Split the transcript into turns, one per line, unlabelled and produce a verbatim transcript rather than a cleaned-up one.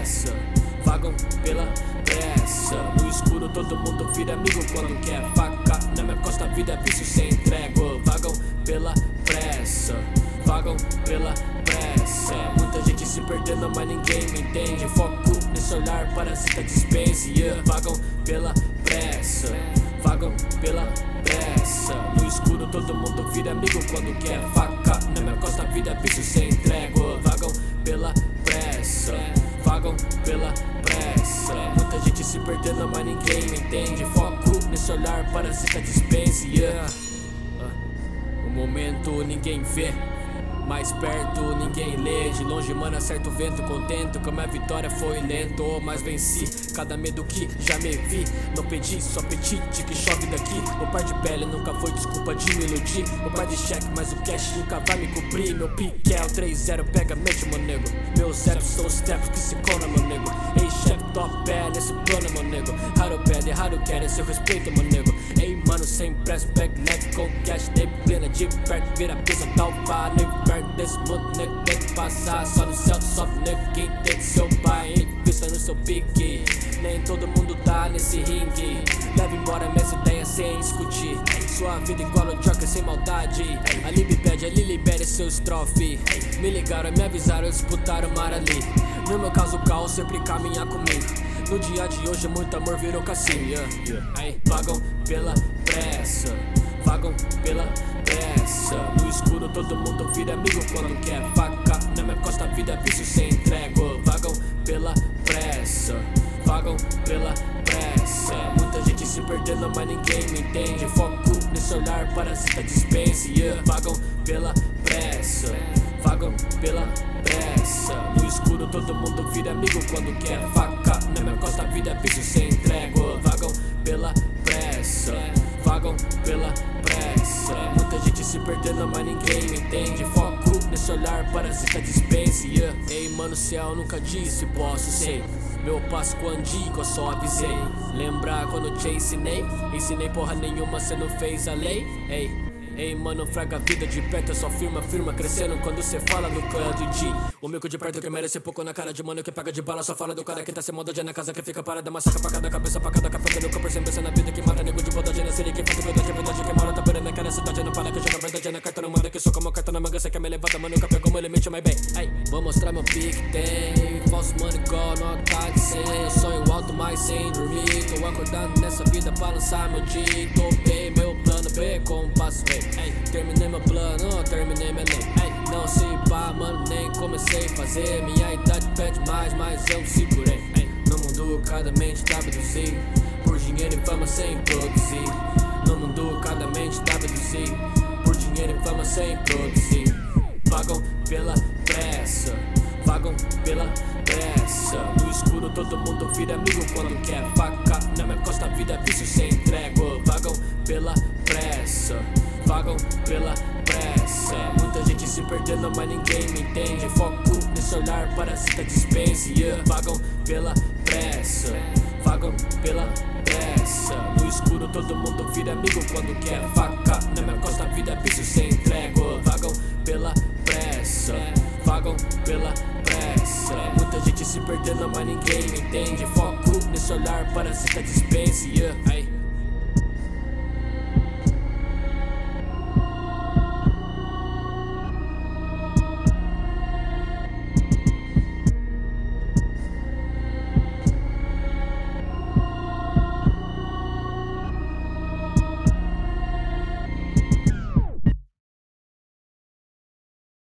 pressa, vagam pela pressa. No escuro todo mundo vira amigo quando quer. Faca na minha costa, vida, vício sem trégua. Vagam pela pressa, vagam pela pressa. Muita gente se perdendo, mas ninguém me entende. Foco nesse olhar, parasita dispense. Yeah. Vagam pela pressa, vagam pela pressa. No escuro todo mundo vira amigo quando quer. Faca na minha costa, vida, vício sem trégua. Vagam pela pressa, vagam pela pressa. Muita gente se perdendo, mas ninguém me entende. Foco nesse olhar, parasita dispense. Yeah. uh. O momento ninguém vê, mais perto ninguém lê. De longe, mano, acerta o vento, contento que a minha vitória foi lento, mas venci cada medo que já me vi. Não pedi, só apetite que chove daqui. O par de pele nunca foi desculpa de me iludir. O par de cheque, mas o cash nunca vai me cobrir. Meu pique é o três zero, pega mente, meu nego. Meus zeros são os steps que se colam, meu nego. Ei, chefe, top pé nesse plano, meu nego. Raro pede, raro quer, seu respeito, meu nego. Ei, mano, sem press, back, neck, com cash, nem plena de perto, vira pisa, tal, pá, nem perto desse mundo, nego, tem que passar. Só no céu, só nego, quem tem seu pai, invista no seu pique. Nem todo mundo tá nesse ringue. Leva embora minhas ideias sem discutir. Sua vida igual o Joker sem maldade. A Lib pede, a Lili libere seu estrofe. Me ligaram, me avisaram, disputaram o mar ali. No meu caso, o caos sempre caminha comigo. No dia de hoje, muito amor virou cassino. Yeah, yeah. Aí, vagam pela pressa, vagam pela pressa. No escuro todo mundo vira amigo quando quer. Faca na minha costa, vida, vício sem trégua. Vagam pela pressa, vagam pela pressa. Muita gente se perdendo, mas ninguém me entende. Foco nesse olhar, parasita dispense. Yeah. Vagam pela pressa, vagam pela pressa. No escuro todo mundo vira amigo quando quer. Faca na minha costa, vida, vício sem trégua. Vagam pela pressa, vagam pela pressa. Muita gente se perdendo, mas ninguém me entende. Foco nesse olhar, parasita dispense. Yeah. Ei, mano, céu nunca disse posso, sei. Meu passo com andigo, eu só avisei. Lembrar quando te ensinei? Ensinei porra nenhuma, cê não fez a lei? Ei, ei, mano, fraga a vida de perto, eu só firma, firma, crescendo quando cê fala no canto de o mico de perto que merece pouco na cara de mano que paga de bala. Só fala do cara que tá sem moda na casa que fica parada, massacra pra cada cabeça, pra cada café no corpo, sem pensa na vida que mata nego de bondade na série que faz verdade, verdade que mora, tá perando naquela cidade, não fala que joga verdade na carta, não manda que sou como carta na manga, cê quer me levanta, mano, nunca pegou meu limite, mas bem, ai, vou mostrar meu pique, tem falso mano igual nota de cem. Eu sonho alto, mas sem dormir, tô acordando nessa vida pra lançar meu dia. Tô bem, meu plano B, com passo ei, terminei meu plano, terminei minha lei, ei, não se pá, mano, nem comecei a fazer. Minha idade pede mais, mas eu segurei, ei, no mundo cada mente tá abduzir por dinheiro e fama sem produzir. No mundo cada mente tá abduzir por dinheiro e fama sem produzir. Vagam pela pressa, vagam pela pressa. No escuro todo mundo vira amigo quando quer. Faca na minha costa, vida, vício sem trégua. Vagam pela pressa, vagam pela pressa. Muita gente se perdendo, mas ninguém me entende. Foco nesse olhar, parasita dispense. Yeah. Vagam pela pressa, vagam pela pressa. No escuro todo mundo vira amigo quando quer. Faca na minha costa, vida, vício sem trégua. Vagam pela pressa, vagam pela pressa. Muita gente se perdendo, mas ninguém me entende. Foco nesse olhar, parasita dispense. Yeah. Aí.